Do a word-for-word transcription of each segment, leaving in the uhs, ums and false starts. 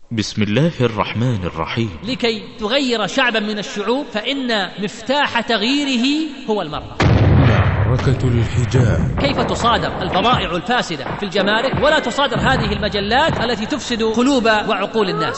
بسم الله الرحمن الرحيم. لكي تغير شعبا من الشعوب فإن مفتاح تغييره هو المرأة. معركة الحجاب. كيف تصادر البضائع الفاسدة في الجمارك ولا تصادر هذه المجلات التي تفسد قلوب وعقول الناس؟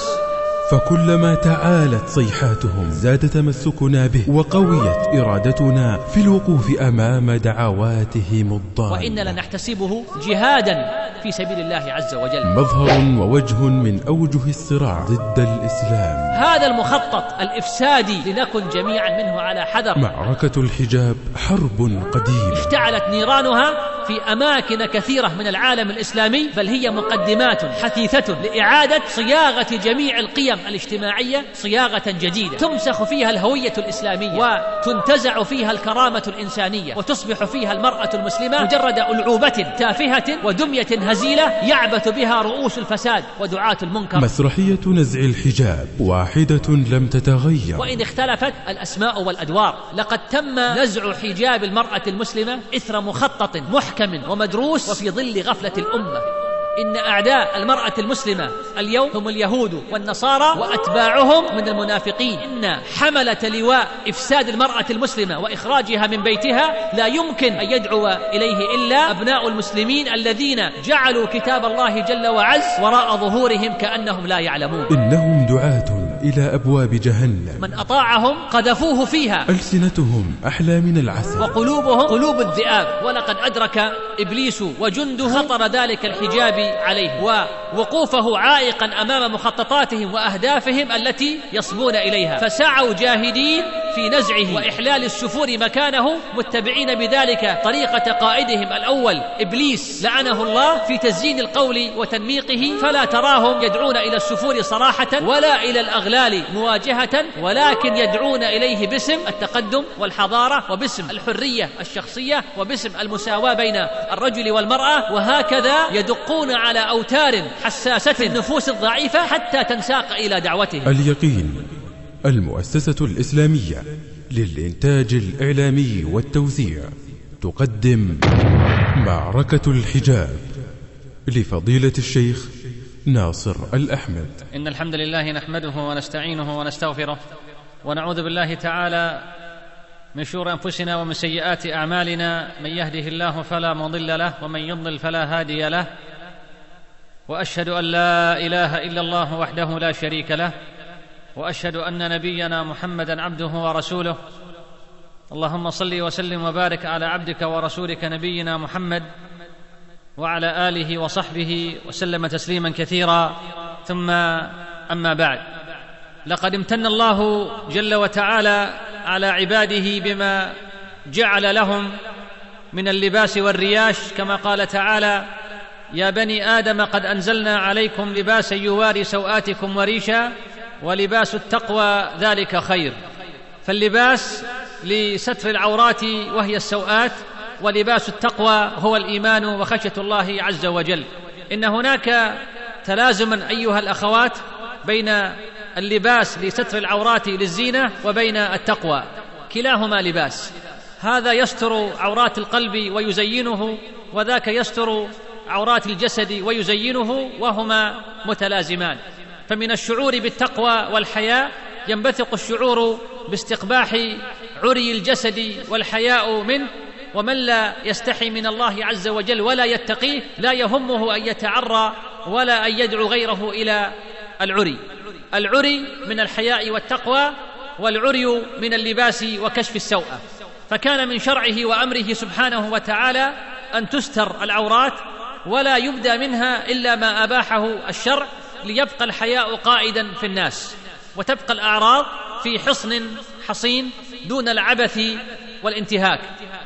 فكلما تعالت صيحاتهم زاد تمسكنا به وقويت إرادتنا في الوقوف أمام دعواتهم الضالة، وإن لنحتسبه جهادا في سبيل الله عز وجل. مظهر ووجه من أوجه الصراع ضد الإسلام. هذا المخطط الإفسادي لنكن جميعا منه على حذر. معركة الحجاب حرب قديمة اشتعلت نيرانها في أماكن كثيرة من العالم الإسلامي، بل هي مقدمات حثيثة لإعادة صياغة جميع القيم الاجتماعية صياغة جديدة تمسخ فيها الهوية الإسلامية وتنتزع فيها الكرامة الإنسانية، وتصبح فيها المرأة المسلمة مجرد ألعوبة تافهة ودمية هزيلة يعبث بها رؤوس الفساد ودعاة المنكر. مسرحية نزع الحجاب واحدة لم تتغير وإن اختلفت الأسماء والأدوار. لقد تم نزع حجاب المرأة المسلمة إثر مخطط محكم ومدروس وفي ظل غفلة الأمة. إن أعداء المرأة المسلمة اليوم هم اليهود والنصارى وأتباعهم من المنافقين. إن حملة لواء إفساد المرأة المسلمة وإخراجها من بيتها لا يمكن أن يدعو إليه إلا أبناء المسلمين الذين جعلوا كتاب الله جل وعز وراء ظهورهم كأنهم لا يعلمون. إنهم دعاة إلى أبواب جهنم، من أطاعهم قذفوه فيها. ألسنتهم أحلى من العسل وقلوبهم قلوب الذئاب. ولقد أدرك إبليس وجنده خطر ذلك الحجاب عليه ووقوفه عائقا أمام مخططاتهم وأهدافهم التي يصبون إليها، فسعوا جاهدين في نزعه وإحلال السفور مكانه، متبعين بذلك طريقة قائدهم الأول إبليس لعنه الله في تزيين القول وتنميقه. فلا تراهم يدعون إلى السفور صراحة ولا إلى الأغلال مواجهة، ولكن يدعون إليه باسم التقدم والحضارة وباسم الحرية الشخصية وباسم المساواة بين الرجل والمرأة، وهكذا يدقون على أوتار حساسة في النفوس الضعيفة حتى تنساق إلى دعوتهم. اليقين، المؤسسة الإسلامية للإنتاج الإعلامي والتوزيع، تقدم معركة الحجاب لفضيلة الشيخ ناصر الأحمد. إن الحمد لله نحمده ونستعينه ونستغفره ونعوذ بالله تعالى من شرور أنفسنا ومن سيئات أعمالنا، من يهده الله فلا مضل له ومن يضلل فلا هادي له، وأشهد أن لا إله إلا الله وحده لا شريك له، وأشهد أن نبينا محمدًا عبده ورسوله. اللهم صل وسلم وبارك على عبدك ورسولك نبينا محمد وعلى آله وصحبه وسلم تسليما كثيرا، ثم أما بعد. لقد امتن الله جل وتعالى على عباده بما جعل لهم من اللباس والرياش، كما قال تعالى: يا بني آدم قد أنزلنا عليكم لباسا يواري سوآتكم وريشا ولباس التقوى ذلك خير. فاللباس لستر العورات وهي السوآت، ولباس التقوى هو الإيمان وخشية الله عز وجل. إن هناك تلازما أيها الأخوات بين اللباس لستر العورات للزينة وبين التقوى، كلاهما لباس. هذا يستر عورات القلب ويزينه، وذاك يستر عورات الجسد ويزينه، وهما متلازمان. فمن الشعور بالتقوى والحياء ينبثق الشعور باستقباح عري الجسد والحياء منه. ومن لا يستحي من الله عز وجل ولا يتقيه لا يهمه أن يتعرى ولا أن يدعو غيره إلى العري. العري من الحياء والتقوى، والعري من اللباس وكشف السوءة. فكان من شرعه وأمره سبحانه وتعالى أن تستر العورات ولا يبدى منها إلا ما أباحه الشرع، ليبقى الحياء قائدا في الناس، وتبقى الأعراض في حصن حصين دون العبث والانتهاك.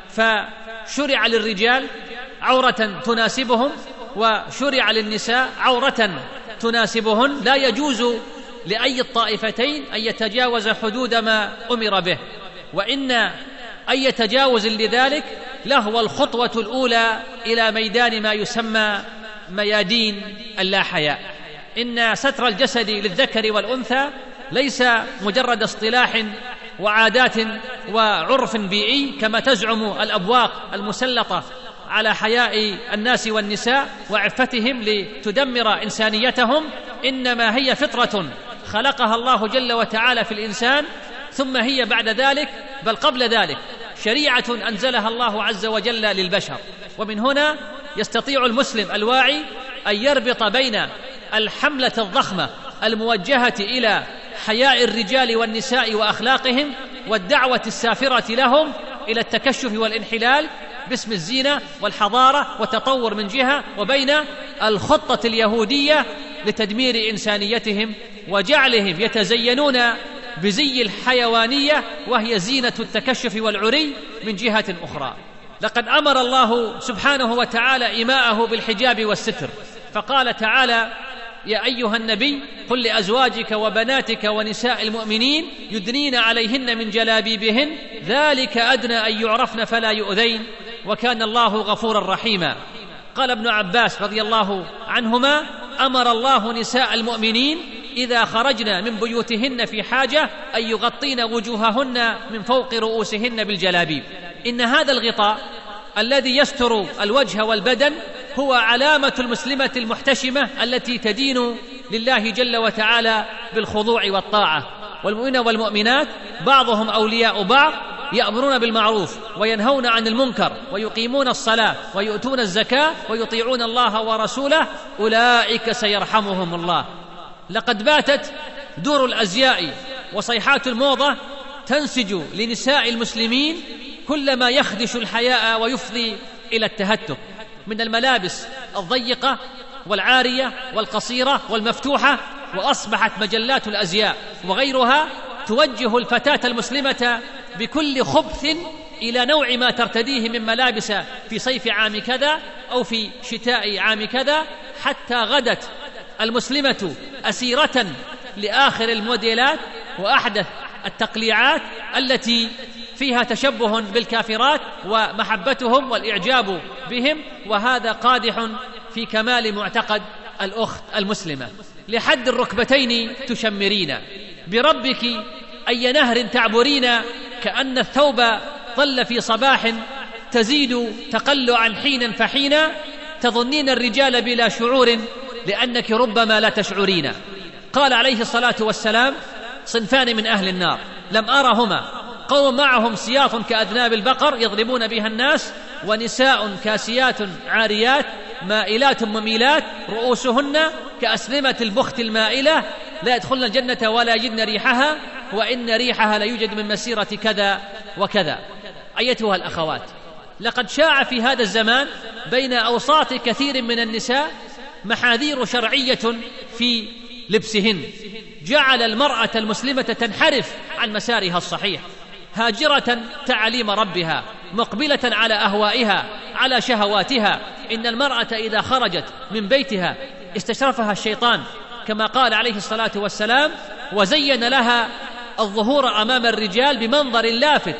فشرع للرجال عورة تناسبهم، وشرع للنساء عورة تناسبهن. لا يجوز لأي الطائفتين أن يتجاوز حدود ما أمر به، وإن أي تجاوز لذلك لهو الخطوة الأولى إلى ميدان ما يسمى ميادين اللا حياء. إن ستر الجسد للذكر والأنثى ليس مجرد اصطلاح وعادات وعرف بيئي كما تزعم الأبواق المسلطة على حياء الناس والنساء وعفتهم لتدمر إنسانيتهم، إنما هي فطرة خلقها الله جل وتعالى في الإنسان، ثم هي بعد ذلك بل قبل ذلك شريعة أنزلها الله عز وجل للبشر. ومن هنا يستطيع المسلم الواعي أن يربط بين الحملة الضخمة الموجهة إلى حياء الرجال والنساء وأخلاقهم والدعوة السافرة لهم إلى التكشف والانحلال باسم الزينة والحضارة والتطور من جهة، وبين الخطة اليهودية لتدمير إنسانيتهم وجعلهم يتزينون بزي الحيوانية وهي زينة التكشف والعري من جهة أخرى. لقد أمر الله سبحانه وتعالى إماءه بالحجاب والستر، فقال تعالى: يا أيها النبي قل لأزواجك وبناتك ونساء المؤمنين يدنين عليهن من جلابيبهن ذلك أدنى أن يعرفن فلا يؤذين وكان الله غفورا رحيما. قال ابن عباس رضي الله عنهما: أمر الله نساء المؤمنين إذا خرجن من بيوتهن في حاجة أن يغطين وجوههن من فوق رؤوسهن بالجلابيب. إن هذا الغطاء الذي يستر الوجه والبدن هو علامة المسلمة المحتشمة التي تدين لله جل وتعالى بالخضوع والطاعة. والمؤمنين والمؤمنات بعضهم أولياء بعض، يأمرون بالمعروف وينهون عن المنكر ويقيمون الصلاة ويؤتون الزكاة ويطيعون الله ورسوله، أولئك سيرحمهم الله. لقد باتت دور الأزياء وصيحات الموضة تنسج لنساء المسلمين كل ما يخدش الحياء ويفضي إلى التهتك من الملابس الضيقة والعارية والقصيرة والمفتوحة، وأصبحت مجلات الأزياء وغيرها توجه الفتاة المسلمة بكل خبث إلى نوع ما ترتديه من ملابس في صيف عام كذا أو في شتاء عام كذا، حتى غدت المسلمة أسيرة لآخر الموديلات وأحدث التقليعات التي فيها تشبه بالكافرات ومحبتهم والإعجاب بهم، وهذا قادح في كمال معتقد الأخت المسلمة. لحد الركبتين تشمرين، بربك أي نهر تعبرين، كأن الثوب ظل في صباح تزيد تقلعا حينا فحينا، تظنين الرجال بلا شعور لأنك ربما لا تشعرين. قال عليه الصلاة والسلام: صنفان من أهل النار لم أرهما، قوم معهم سياط كأذناب البقر يضربون بها الناس، ونساء كاسيات عاريات مائلات مميلات رؤوسهن كأسلمة البخت المائلة لا يدخلن الجنة ولا يجدن ريحها وإن ريحها لا يوجد من مسيرة كذا وكذا. أيتها الأخوات، لقد شاع في هذا الزمان بين أوساط كثير من النساء محاذير شرعية في لبسهن، جعل المرأة المسلمة تنحرف عن مسارها الصحيح، هاجرة تعاليم ربها، مقبلة على أهوائها، على شهواتها. إن المرأة إذا خرجت من بيتها استشرفها الشيطان كما قال عليه الصلاة والسلام: وزين لها الظهور أمام الرجال بمنظر لافت،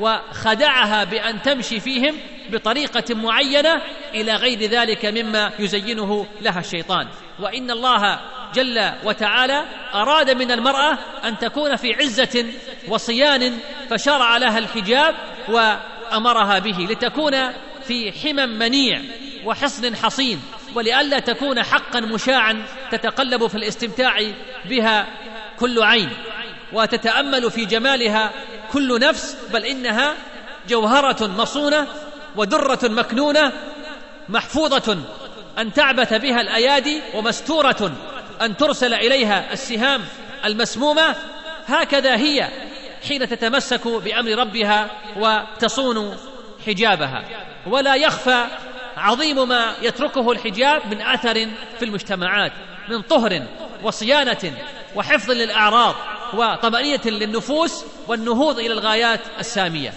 وخدعها بأن تمشي فيهم بطريقة معينة إلى غير ذلك مما يزينه لها الشيطان. وإن الله جل وتعالى أراد من المرأة أن تكون في عزة وصيان، فشرع لها الحجاب وأمرها به لتكون في حمى منيع وحصن حصين، ولئلا تكون حقا مشاعا تتقلب في الاستمتاع بها كل عين وتتأمل في جمالها كل نفس، بل إنها جوهرة مصونة ودرة مكنونة محفوظة أن تعبث بها الأيادي، ومستورة أن ترسل إليها السهام المسمومة. هكذا هي حين تتمسك بأمر ربها وتصون حجابها. ولا يخفى عظيم ما يتركه الحجاب من أثر في المجتمعات من طهر وصيانة وحفظ للأعراض وطمأنينة للنفوس والنهوض إلى الغايات السامية.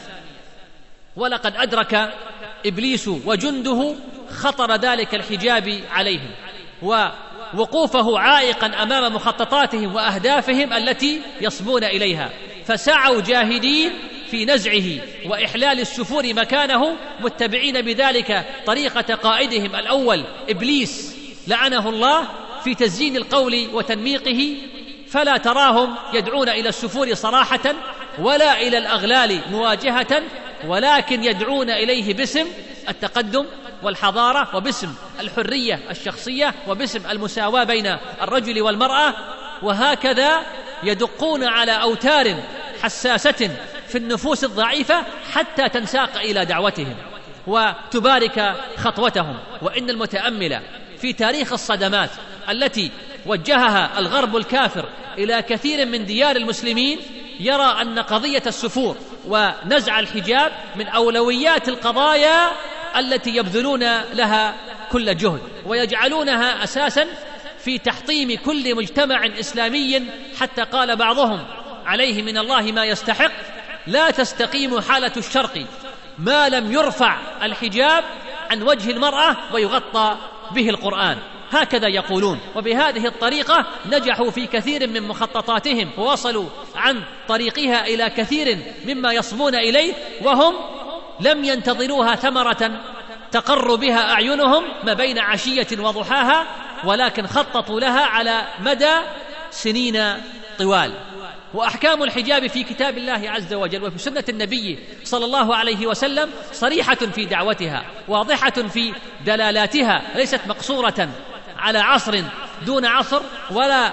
ولقد أدرك إبليس وجنده خطر ذلك الحجاب عليهم ووقوفه عائقا أمام مخططاتهم وأهدافهم التي يصبون إليها، فسعوا جاهدين في نزعه وإحلال السفور مكانه، متبعين بذلك طريقة قائدهم الأول إبليس لعنه الله في تزيين القول وتنميقه، فلا تراهم يدعون إلى السفور صراحة ولا إلى الأغلال مواجهة، ولكن يدعون إليه باسم التقدم والحضارة وباسم الحرية الشخصية وباسم المساواة بين الرجل والمرأة، وهكذا يدقون على أوتار حساسة في النفوس الضعيفة حتى تنساق إلى دعوتهم وتبارك خطوتهم. وإن المتأمل في تاريخ الصدمات التي وجهها الغرب الكافر إلى كثير من ديار المسلمين يرى أن قضية السفور ونزع الحجاب من أولويات القضايا التي يبذلون لها كل جهد، ويجعلونها أساسا في تحطيم كل مجتمع إسلامي، حتى قال بعضهم عليه من الله ما يستحق: لا تستقيم حالة الشرق ما لم يرفع الحجاب عن وجه المرأة ويغطى به القرآن. هكذا يقولون، وبهذه الطريقة نجحوا في كثير من مخططاتهم ووصلوا عن طريقها إلى كثير مما يصبون إليه، وهم لم ينتظروها ثمرة تقر بها أعينهم ما بين عشية وضحاها، ولكن خططوا لها على مدى سنين طوال. وأحكام الحجاب في كتاب الله عز وجل وفي سنة النبي صلى الله عليه وسلم صريحة في دعوتها، واضحة في دلالاتها، ليست مقصورة على عصر دون عصر ولا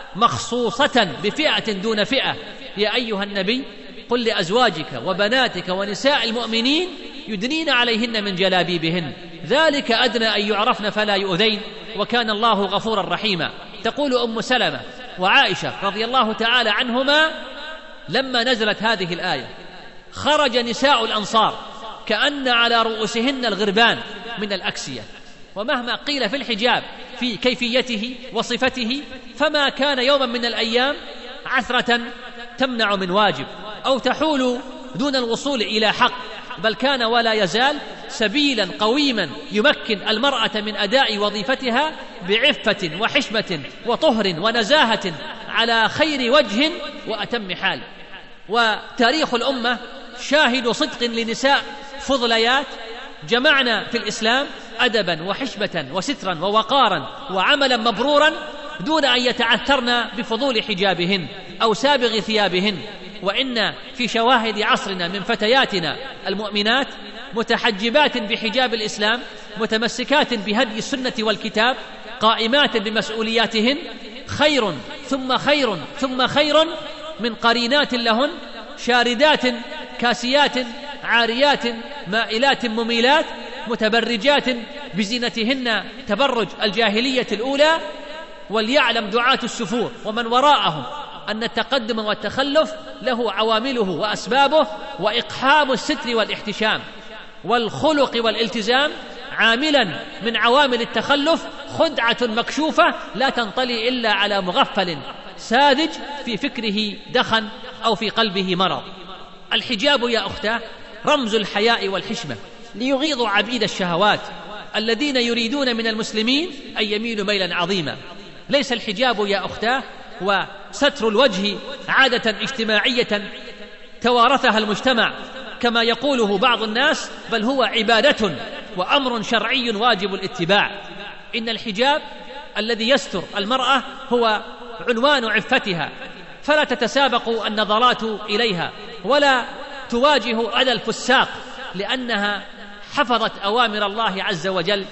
مخصوصة بفئة دون فئة. يا أيها النبي قل لأزواجك وبناتك ونساء المؤمنين يدنين عليهن من جلابيبهن ذلك أدنى أن يعرفن فلا يؤذين وكان الله غفورا رحيما. تقول أم سلمة وعائشة رضي الله تعالى عنهما: لما نزلت هذه الآية خرج نساء الأنصار كأن على رؤوسهن الغربان من الأكسية. ومهما قيل في الحجاب في كيفيته وصفته فما كان يوما من الأيام عثرة تمنع من واجب أو تحول دون الوصول إلى حق، بل كان ولا يزال سبيلا قويما يمكن المرأة من أداء وظيفتها بعفة وحشمة وطهر ونزاهة على خير وجه وأتم حال. وتاريخ الأمة شاهد صدق لنساء فضليات جمعنا في الإسلام أدبا وحشمة وسترا ووقارا وعملا مبرورا دون أن يتعثرن بفضول حجابهن أو سابغ ثيابهن. وإن في شواهد عصرنا من فتياتنا المؤمنات متحجبات بحجاب الإسلام، متمسكات بهدي السنة والكتاب، قائمات بمسؤولياتهن، خير ثم خير ثم خير من قرينات لهن، شاردات كاسيات عاريات مائلات مميلات، متبرجات بزينتهن تبرج الجاهلية الأولى. وليعلم دعاة السفور ومن وراءهم أن التقدم والتخلف له عوامله وأسبابه، وإقحام الستر والاحتشام والخلق والالتزام عاملا من عوامل التخلف، خدعة مكشوفة لا تنطلي إلا على مغفل ساذج في فكره دخن أو في قلبه مرض. الحجاب يا أختاه رمز الحياء والحشمة ليغيظوا عبيد الشهوات الذين يريدون من المسلمين أن يميلوا ميلا عظيما. ليس الحجاب يا أختاه وستر الوجه عادة اجتماعية توارثها المجتمع كما يقوله بعض الناس، بل هو عبادة وأمر شرعي واجب الاتباع. إن الحجاب الذي يستر المرأة هو عنوان عفتها، فلا تتسابق النظرات إليها ولا تواجه أذى الفساق، لأنها حفظت أوامر الله عز وجل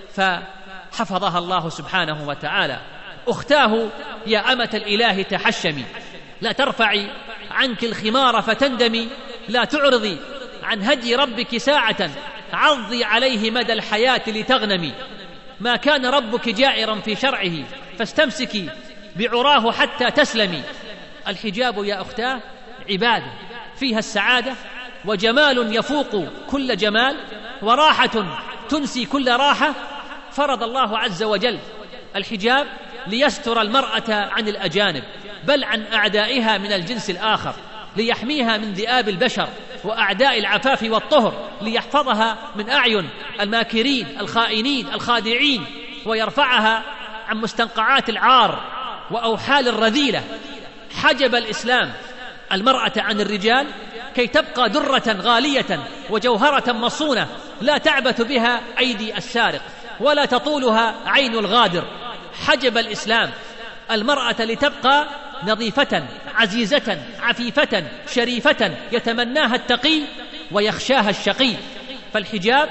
فحفظها الله سبحانه وتعالى. أختاه يا أمة الإله تحشمي، لا ترفعي عنك الخمار فتندمي، لا تعرضي عن هدي ربك ساعة، عضي عليه مدى الحياة لتغنمي. ما كان ربك جائرا في شرعه فاستمسكي بعراه حتى تسلمي. الحجاب يا أختاه عبادة فيها السعادة وجمال يفوق كل جمال وراحة تنسي كل راحة. فرض الله عز وجل الحجاب ليستر المرأة عن الأجانب بل عن أعدائها من الجنس الآخر، ليحميها من ذئاب البشر وأعداء العفاف والطهر، ليحفظها من أعين الماكرين الخائنين الخادعين، ويرفعها عن مستنقعات العار وأوحال الرذيلة. حجب الإسلام المرأة عن الرجال كي تبقى درة غالية وجوهرة مصونة لا تعبث بها أيدي السارق ولا تطولها عين الغادر. حجب الإسلام المرأة لتبقى نظيفة عزيزة عفيفة شريفة يتمناها التقي ويخشاها الشقي. فالحجاب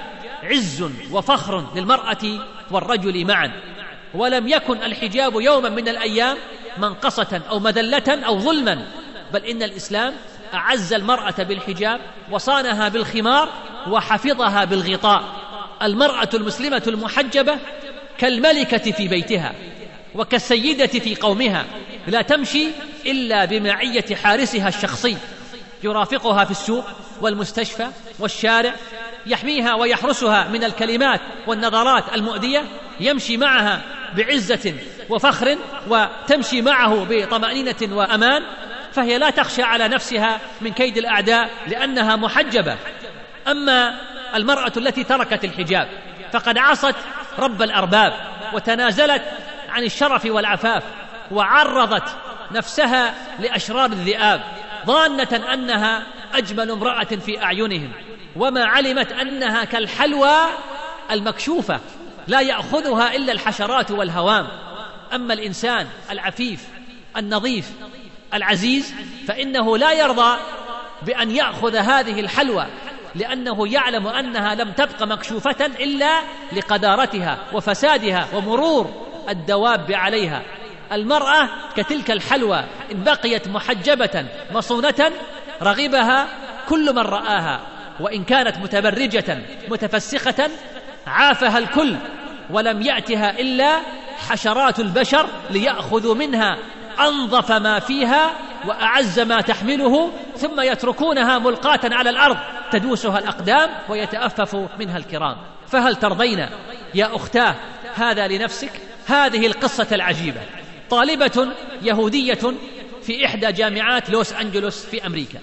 عز وفخر للمرأة والرجل معا، ولم يكن الحجاب يوما من الأيام منقصة أو مذلة أو ظلما، بل إن الإسلام أعز المرأة بالحجاب وصانها بالخمار وحفظها بالغطاء. المرأة المسلمة المحجبة كالملكة في بيتها وكالسيدة في قومها، لا تمشي إلا بمعية حارسها الشخصي يرافقها في السوق والمستشفى والشارع، يحميها ويحرسها من الكلمات والنظرات المؤذية، يمشي معها بعزة وفخر وتمشي معه بطمأنينة وأمان، فهي لا تخشى على نفسها من كيد الأعداء لأنها محجبة. أما المرأة التي تركت الحجاب فقد عصت رب الأرباب وتنازلت عن الشرف والعفاف وعرضت نفسها لأشرار الذئاب، ظانة أنها أجمل امرأة في أعينهم، وما علمت أنها كالحلوى المكشوفة لا يأخذها إلا الحشرات والهوام. أما الإنسان العفيف النظيف العزيز فإنه لا يرضى بأن يأخذ هذه الحلوى، لأنه يعلم أنها لم تبق مكشوفة إلا لقدارتها وفسادها ومرور الدواب عليها. المرأة كتلك الحلوى إن بقيت محجبة مصونة رغبها كل من رآها، وإن كانت متبرجة متفسخة عافها الكل، ولم يأتها إلا حشرات البشر ليأخذوا منها أنظف ما فيها وأعز ما تحمله، ثم يتركونها ملقاة على الأرض تدوسها الأقدام ويتأفف منها الكرام. فهل ترضين يا أختاه هذا لنفسك؟ هذه القصة العجيبة. طالبة يهودية في إحدى جامعات لوس أنجلوس في أمريكا،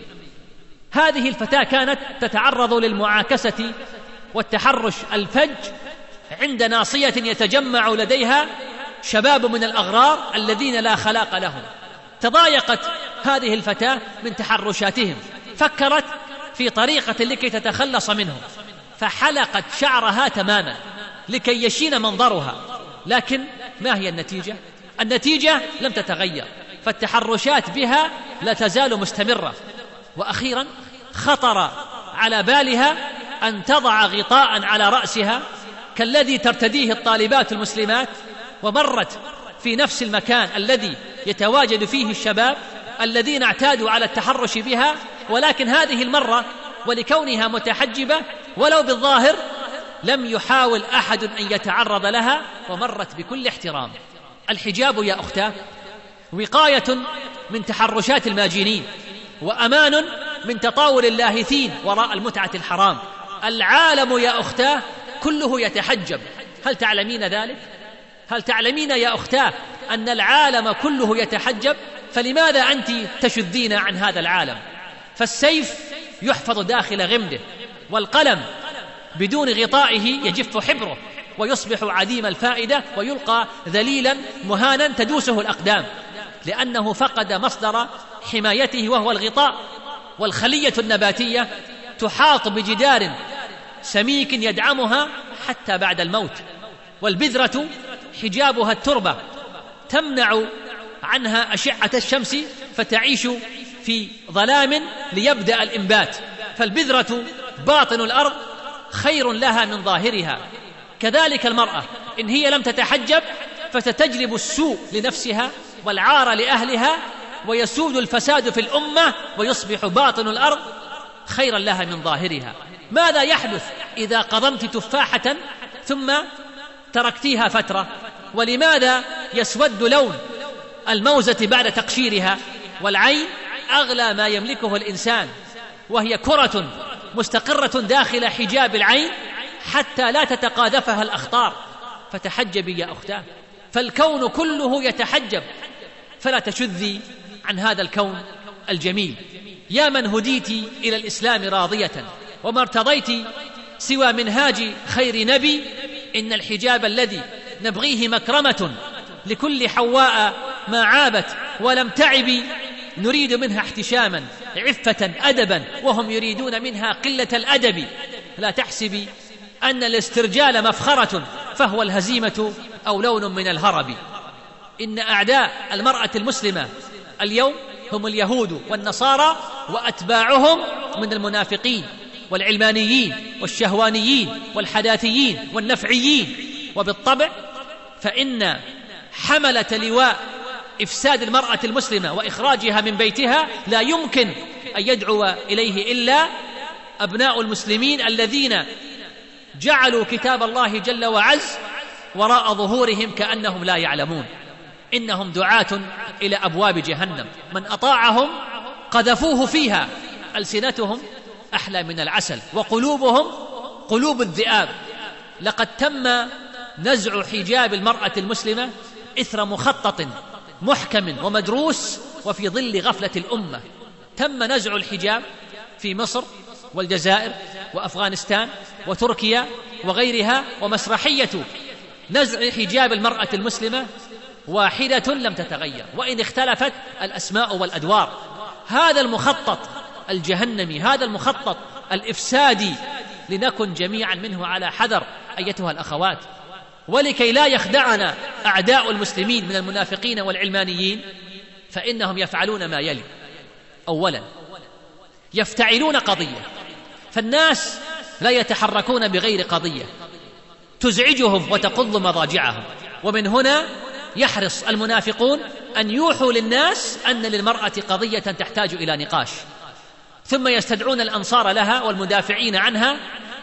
هذه الفتاة كانت تتعرض للمعاكسة والتحرش الفج عند ناصية يتجمع لديها شباب من الأغرار الذين لا خلاق لهم. تضايقت هذه الفتاة من تحرشاتهم، فكرت في طريقة لكي تتخلص منهم، فحلقت شعرها تماما لكي يشين منظرها. لكن ما هي النتيجة؟ النتيجة لم تتغير، فالتحرشات بها لا تزال مستمرة. وأخيرا خطر على بالها أن تضع غطاء على رأسها كالذي ترتديه الطالبات المسلمات، ومرت في نفس المكان الذي يتواجد فيه الشباب الذين اعتادوا على التحرش بها، ولكن هذه المرة ولكونها متحجبة ولو بالظاهر لم يحاول أحد أن يتعرض لها، ومرت بكل احترام. الحجاب يا أختاه وقاية من تحرشات الماجنين، وأمان من تطاول اللاهثين وراء المتعة الحرام. العالم يا أختاه كله يتحجب، هل تعلمين ذلك؟ هل تعلمين يا أختاه أن العالم كله يتحجب؟ فلماذا أنت تشذين عن هذا العالم؟ فالسيف يحفظ داخل غمده، والقلم بدون غطائه يجف حبره ويصبح عديم الفائدة ويلقى ذليلا مهانا تدوسه الأقدام، لأنه فقد مصدر حمايته وهو الغطاء. والخلية النباتية تحاط بجدار سميك يدعمها حتى بعد الموت، والبذرة حجابها التربة تمنع عنها أشعة الشمس فتعيش في ظلام ليبدأ الإنبات. فالبذرة باطن الأرض خير لها من ظاهرها. كذلك المرأة إن هي لم تتحجب فتتجلب السوء لنفسها والعار لأهلها، ويسود الفساد في الأمة، ويصبح باطن الأرض خيرا لها من ظاهرها. ماذا يحدث إذا قضمت تفاحة ثم تركتيها فترة؟ ولماذا يسود لون الموزة بعد تقشيرها؟ والعين أغلى ما يملكه الإنسان، وهي كرة مستقرة داخل حجاب العين حتى لا تتقاذفها الأخطار. فتحجبي يا أختاه، فالكون كله يتحجب، فلا تشذي عن هذا الكون الجميل. يا من هديت إلى الإسلام راضية وما ارتضيت سوى منهاج خير نبي، إن الحجاب الذي نبغيه مكرمة لكل حواء ما عابت ولم تعب، نريد منها احتشاما عفة أدبا، وهم يريدون منها قلة الأدب. لا تحسبي أن الاسترجال مفخرة، فهو الهزيمة أو لون من الهرب. إن أعداء المرأة المسلمة اليوم هم اليهود والنصارى وأتباعهم من المنافقين، والعلمانيين والشهوانيين والحداثيين والنفعيين. وبالطبع فإن حملة لواء إفساد المرأة المسلمة وإخراجها من بيتها لا يمكن أن يدعو إليه إلا أبناء المسلمين الذين جعلوا كتاب الله جل وعز وراء ظهورهم كأنهم لا يعلمون. إنهم دعاة إلى أبواب جهنم، من أطاعهم قذفوه فيها، ألسنتهم أحلى من العسل وقلوبهم قلوب الذئاب. لقد تم نزع حجاب المرأة المسلمة إثر مخطط محكم ومدروس وفي ظل غفلة الأمة. تم نزع الحجاب في مصر والجزائر وأفغانستان وتركيا وغيرها، ومسرحية نزع حجاب المرأة المسلمة واحدة لم تتغير وإن اختلفت الأسماء والأدوار. هذا المخطط الجهنمي، هذا المخطط الإفسادي، لنكن جميعا منه على حذر أيتها الأخوات. ولكي لا يخدعنا أعداء المسلمين من المنافقين والعلمانيين، فإنهم يفعلون ما يلي: أولا، يفتعلون قضية، فالناس لا يتحركون بغير قضية تزعجهم وتقض مضاجعهم، ومن هنا يحرص المنافقون أن يوحوا للناس أن للمرأة قضية تحتاج إلى نقاش، ثم يستدعون الأنصار لها والمدافعين عنها،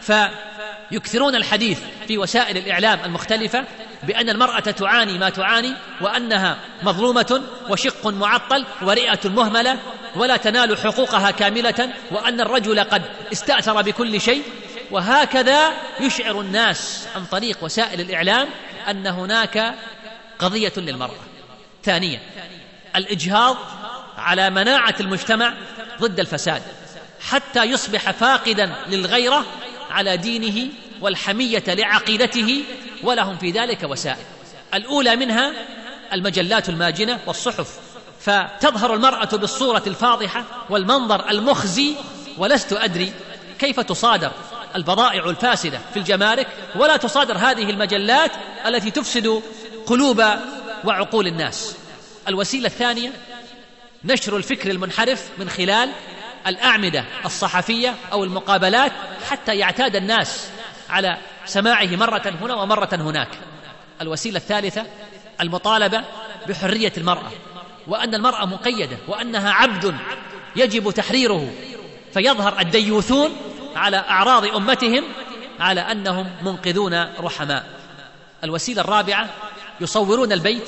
فيكثرون الحديث في وسائل الإعلام المختلفة بأن المرأة تعاني ما تعاني، وأنها مظلومة وشق معطل ورئة مهملة ولا تنال حقوقها كاملة، وأن الرجل قد استأثر بكل شيء. وهكذا يشعر الناس عن طريق وسائل الإعلام أن هناك قضية للمرأة. ثانيا، الإجهاض على مناعة المجتمع ضد الفساد حتى يصبح فاقدا للغيرة على دينه والحمية لعقيدته، ولهم في ذلك وسائل. الأولى منها المجلات الماجنة والصحف، فتظهر المرأة بالصورة الفاضحة والمنظر المخزي، ولست أدري كيف تصادر البضائع الفاسدة في الجمارك ولا تصادر هذه المجلات التي تفسد قلوب وعقول الناس. الوسيلة الثانية نشر الفكر المنحرف من خلال الأعمدة الصحفية أو المقابلات حتى يعتاد الناس على سماعه مرة هنا ومرة هناك. الوسيلة الثالثة المطالبة بحرية المرأة، وأن المرأة مقيدة وأنها عبد يجب تحريره، فيظهر الديوثون على أعراض أمتهم على أنهم منقذون رحماء. الوسيلة الرابعة يصورون البيت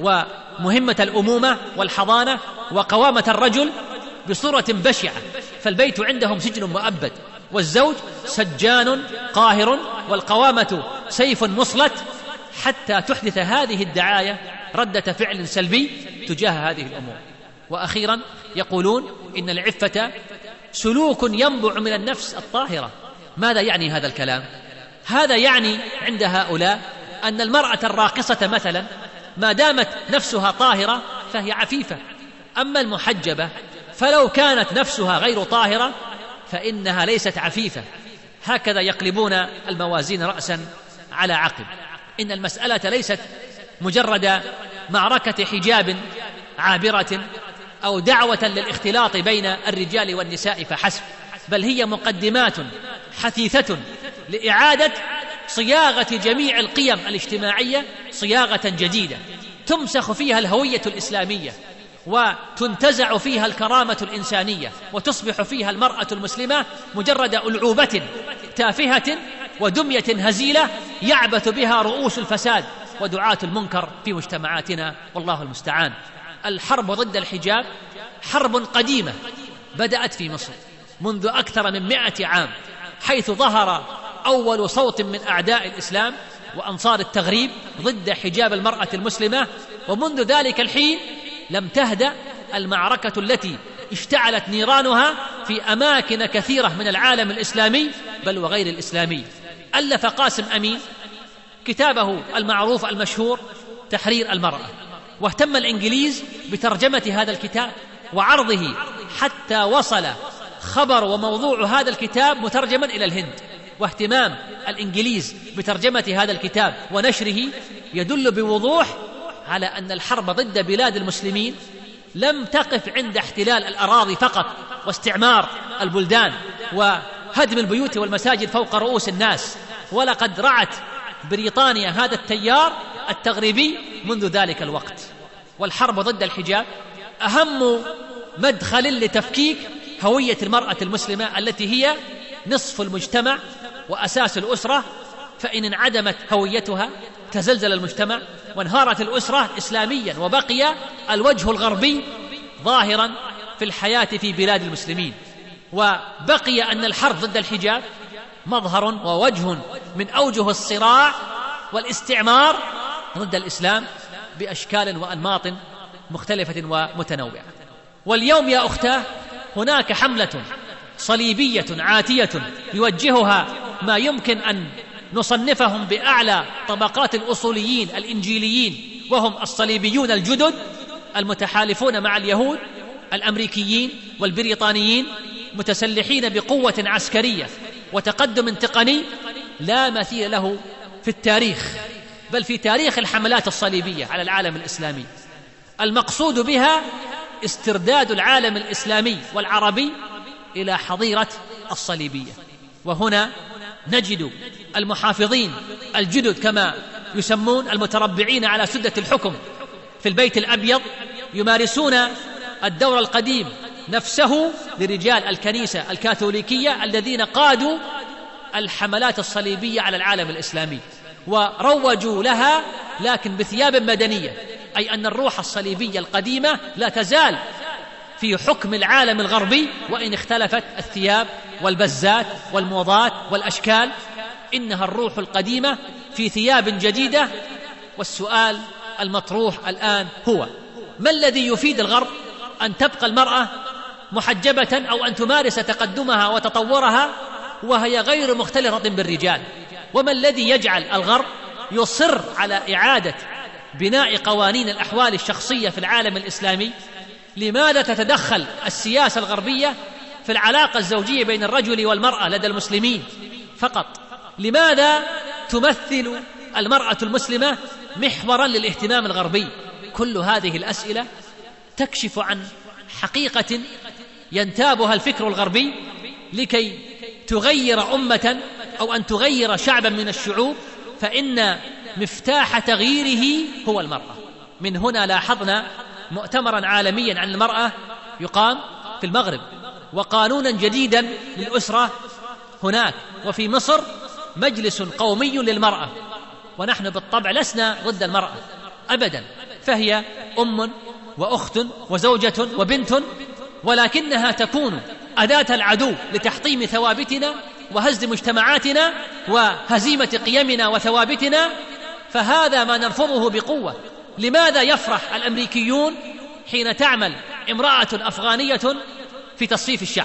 ومهمة الأمومة والحضانة وقوامة الرجل بصورة بشعة، فالبيت عندهم سجن مؤبد، والزوج سجان قاهر، والقوامة سيف مصلت، حتى تحدث هذه الدعاية ردة فعل سلبي تجاه هذه الأمور. وأخيرا يقولون إن العفة سلوك ينبع من النفس الطاهرة. ماذا يعني هذا الكلام؟ هذا يعني عند هؤلاء أن المرأة الراقصة مثلا ما دامت نفسها طاهرة فهي عفيفة، أما المحجبة فلو كانت نفسها غير طاهرة فإنها ليست عفيفة. هكذا يقلبون الموازين رأسا على عقب. إن المسألة ليست مجرد معركة حجاب عابرة أو دعوة للاختلاط بين الرجال والنساء فحسب، بل هي مقدمات حثيثة لإعادة صياغة جميع القيم الاجتماعية صياغة جديدة تمسخ فيها الهوية الإسلامية وتنتزع فيها الكرامة الإنسانية، وتصبح فيها المرأة المسلمة مجرد ألعوبة تافهة ودمية هزيلة يعبث بها رؤوس الفساد ودعاة المنكر في مجتمعاتنا، والله المستعان. الحرب ضد الحجاب حرب قديمة بدأت في مصر منذ أكثر من مئة عام، حيث ظهر أول صوت من أعداء الإسلام وأنصار التغريب ضد حجاب المرأة المسلمة، ومنذ ذلك الحين لم تهدأ المعركة التي اشتعلت نيرانها في أماكن كثيرة من العالم الإسلامي بل وغير الإسلامي. ألف قاسم أمين كتابه المعروف المشهور تحرير المرأة، واهتم الإنجليز بترجمة هذا الكتاب وعرضه حتى وصل خبر وموضوع هذا الكتاب مترجما إلى الهند. واهتمام الإنجليز بترجمة هذا الكتاب ونشره يدل بوضوح على أن الحرب ضد بلاد المسلمين لم تقف عند احتلال الأراضي فقط واستعمار البلدان وهدم البيوت والمساجد فوق رؤوس الناس. ولقد رعت بريطانيا هذا التيار التغريبي منذ ذلك الوقت. والحرب ضد الحجاب أهم مدخل لتفكيك هوية المرأة المسلمة التي هي نصف المجتمع وأساس الأسرة، فإن انعدمت هويتها تزلزل المجتمع وانهارت الأسرة إسلاميا، وبقي الوجه الغربي ظاهرا في الحياة في بلاد المسلمين. وبقي أن الحرب ضد الحجاب مظهر ووجه من أوجه الصراع والاستعمار ضد الإسلام بأشكال وأنماط مختلفة ومتنوعة. واليوم يا أختاه هناك حملة صليبية عاتية يوجهها ما يمكن أن نصنفهم بأعلى طبقات الأصوليين الإنجيليين، وهم الصليبيون الجدد المتحالفون مع اليهود الأمريكيين والبريطانيين، متسلحين بقوة عسكرية وتقدم تقني لا مثيل له في التاريخ، بل في تاريخ الحملات الصليبية على العالم الإسلامي. المقصود بها استرداد العالم الإسلامي والعربي إلى حظيرة الصليبية. وهنا نجد المحافظين الجدد كما يسمون المتربعين على سدة الحكم في البيت الأبيض يمارسون الدور القديم نفسه لرجال الكنيسة الكاثوليكية الذين قادوا الحملات الصليبية على العالم الإسلامي وروجوا لها، لكن بثياب مدنية، أي أن الروح الصليبية القديمة لا تزال في حكم العالم الغربي، وإن اختلفت الثياب والبزات والموضات والأشكال، إنها الروح القديمة في ثياب جديدة. والسؤال المطروح الآن هو: ما الذي يفيد الغرب أن تبقى المرأة محجبة أو أن تمارس تقدمها وتطورها وهي غير مختلطة بالرجال؟ وما الذي يجعل الغرب يصر على إعادة بناء قوانين الأحوال الشخصية في العالم الإسلامي؟ لماذا تتدخل السياسة الغربية في العلاقة الزوجية بين الرجل والمرأة لدى المسلمين فقط؟ لماذا تمثل المرأة المسلمة محورا للاهتمام الغربي؟ كل هذه الأسئلة تكشف عن حقيقة ينتابها الفكر الغربي لكي تغير أمة أو أن تغير شعبا من الشعوب، فإن مفتاح تغييره هو المرأة. من هنا لاحظنا مؤتمرا عالميا عن المرأة يقام في المغرب، وقانونا جديدا للأسرة هناك، وفي مصر مجلس قومي للمرأة. ونحن بالطبع لسنا ضد المرأة أبدا، فهي أم وأخت وزوجة وبنت، ولكنها تكون أداة العدو لتحطيم ثوابتنا وهزم مجتمعاتنا وهزيمة قيمنا وثوابتنا، فهذا ما نرفضه بقوة. لماذا يفرح الأمريكيون حين تعمل امرأة أفغانية في تصفيف الشعر؟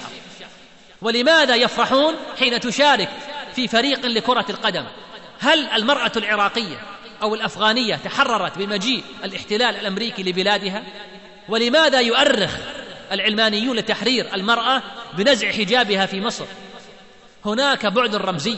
ولماذا يفرحون حين تشارك في فريق لكرة القدم؟ هل المرأة العراقية أو الأفغانية تحررت بمجيء الاحتلال الأمريكي لبلادها؟ ولماذا يؤرخ العلمانيون لتحرير المرأة بنزع حجابها في مصر؟ هناك بعد رمزي،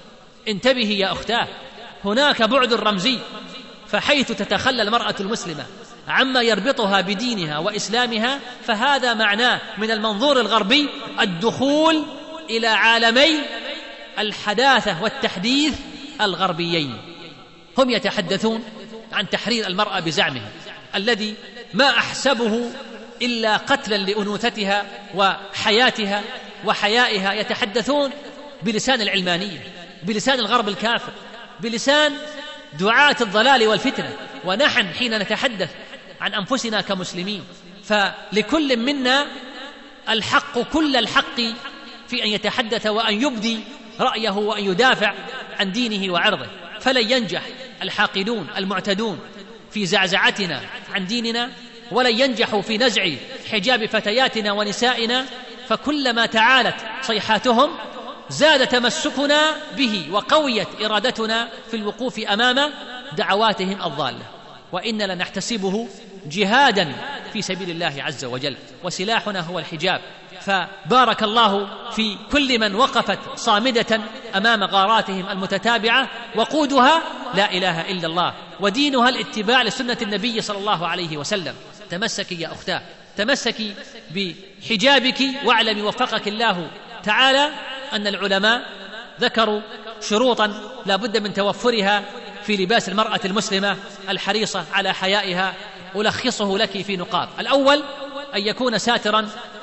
انتبهي يا أختاه، هناك بعد رمزي. فحيث تتخلى المرأة المسلمة عما يربطها بدينها وإسلامها، فهذا معناه من المنظور الغربي الدخول إلى عالمي الحداثة والتحديث الغربيين. هم يتحدثون عن تحرير المرأة بزعمهم الذي ما أحسبه إلا قتلا لأنوثتها وحياتها وحيائها. يتحدثون بلسان العلمانية، بلسان الغرب الكافر، بلسان دعاة الضلال والفتنة. ونحن حين نتحدث عن أنفسنا كمسلمين فلكل منا الحق كل الحق في أن يتحدث وأن يبدي رأيه وأن يدافع عن دينه وعرضه. فلن ينجح الحاقدون المعتدون في زعزعتنا عن ديننا، ولن ينجحوا في نزع حجاب فتياتنا ونسائنا، فكلما تعالت صيحاتهم زاد تمسكنا به وقويت إرادتنا في الوقوف أمام دعواتهم الضالة. وإننا لنحتسبه جهادا في سبيل الله عز وجل، وسلاحنا هو الحجاب. فبارك الله في كل من وقفت صامدة أمام غاراتهم المتتابعة، وقودها لا إله إلا الله، ودينها الاتباع لسنة النبي صلى الله عليه وسلم. تمسكي يا أختاه، تمسكي بحجابك، واعلمي وفقك الله تعالى أن العلماء ذكروا شروطا لا بد من توفرها في لباس المرأة المسلمة الحريصة على حيائها، ألخصه لك في نقاط. الأول أن يكون ساترا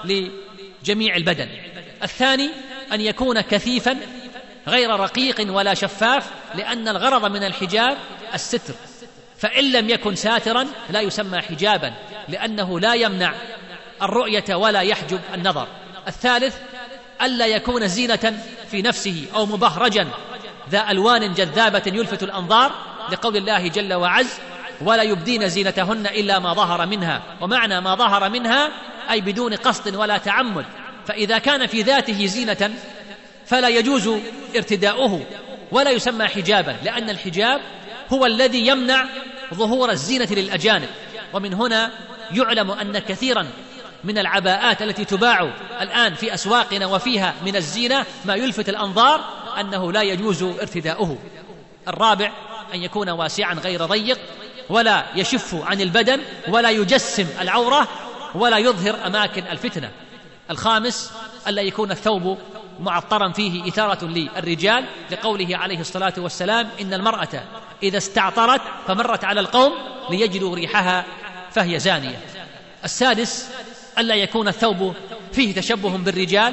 لجميع البدن. الثاني أن يكون كثيفا غير رقيق ولا شفاف، لأن الغرض من الحجاب الستر، فإن لم يكن ساترا لا يسمى حجابا، لأنه لا يمنع الرؤية ولا يحجب النظر. الثالث ألا يكون زينة في نفسه أو مبهرجا ذا ألوان جذابة يلفت الأنظار، لقول الله جل وعز: ولا يبدين زينتهن إلا ما ظهر منها. ومعنى ما ظهر منها أي بدون قصد ولا تعمد، فإذا كان في ذاته زينة فلا يجوز ارتداؤه ولا يسمى حجابا، لأن الحجاب هو الذي يمنع ظهور الزينة للأجانب. ومن هنا يعلم أن كثيرا من العباءات التي تباع الآن في أسواقنا وفيها من الزينة ما يلفت الأنظار أنه لا يجوز ارتداؤه. الرابع أن يكون واسعا غير ضيق، ولا يشف عن البدن، ولا يجسم العورة، ولا يظهر أماكن الفتنة. الخامس ألا يكون الثوب معطرا فيه إثارة للرجال، لقوله عليه الصلاة والسلام: إن المرأة إذا استعطرت فمرت على القوم ليجدوا ريحها فهي زانية. السادس ألا يكون الثوب فيه تشبه بالرجال،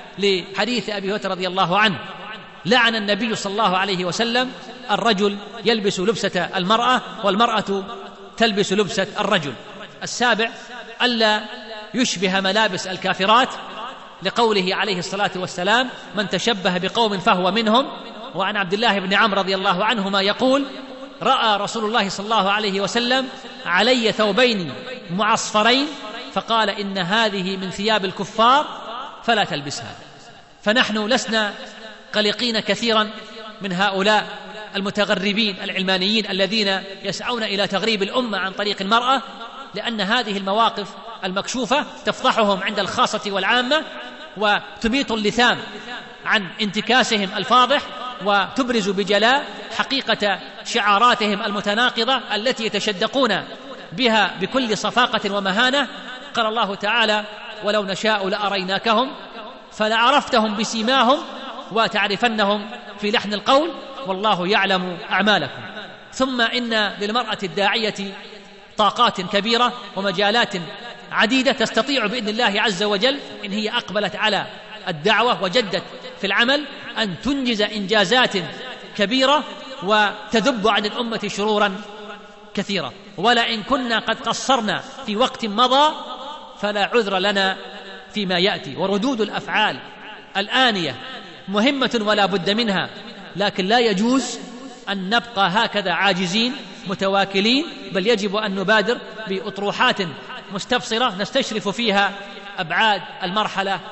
لحديث أبي هريرة رضي الله عنه: لعن النبي صلى الله عليه وسلم الرجل يلبس لبسة المرأة والمرأة تلبس لبسة الرجل. السابع ألا يشبه ملابس الكافرات، لقوله عليه الصلاة والسلام: من تشبه بقوم فهو منهم. وعن عبد الله بن عمرو رضي الله عنهما يقول: رأى رسول الله صلى الله عليه وسلم علي ثوبين معصفرين فقال: إن هذه من ثياب الكفار فلا تلبسها. فنحن لسنا قلقين كثيرا من هؤلاء المتغربين العلمانيين الذين يسعون إلى تغريب الأمة عن طريق المرأة، لأن هذه المواقف المكشوفة تفضحهم عند الخاصة والعامة، وتميط اللثام عن انتكاسهم الفاضح، وتبرز بجلاء حقيقة شعاراتهم المتناقضة التي يتشدقون بها بكل صفاقة ومهانة. قال الله تعالى: ولو نشاء لأريناكهم فلعرفتهم بسيماهم وتعرفنهم في لحن القول والله يعلم أعمالكم. ثم إن للمرأة الداعية طاقات كبيرة ومجالات عديدة تستطيع بإذن الله عز وجل، إن هي أقبلت على الدعوة وجدت في العمل، أن تنجز إنجازات كبيرة وتذب عن الأمة شرورا كثيرة. ولئن كنا قد قصرنا في وقت مضى فلا عذر لنا فيما يأتي. وردود الأفعال الآنية مهمة ولا بد منها، لكن لا يجوز أن نبقى هكذا عاجزين متواكلين، بل يجب أن نبادر بأطروحات مستبصرة نستشرف فيها أبعاد المرحلة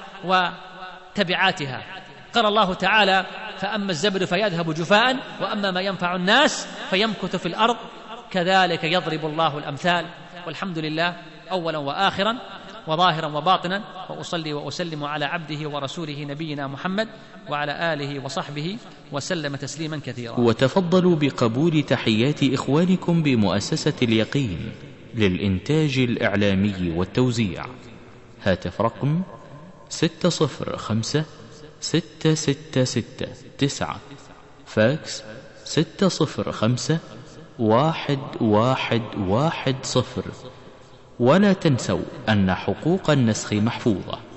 وتبعاتها. قال الله تعالى: فأما الزبد فيذهب جفاء وأما ما ينفع الناس فيمكث في الأرض كذلك يضرب الله الأمثال. والحمد لله أولا وآخرا وظاهرا وباطنا، وأصلي وأسلم على عبده ورسوله نبينا محمد وعلى آله وصحبه وسلم تسليما كثيرا. وتفضلوا بقبول تحيات إخوانكم بمؤسسة اليقين للإنتاج الإعلامي والتوزيع. هاتف رقم ستة صفر خمسة ستة ستة ستة تسعة، فاكس ستة صفر خمسة واحد واحد واحد صفر. ولا تنسوا أن حقوق النسخ محفوظة.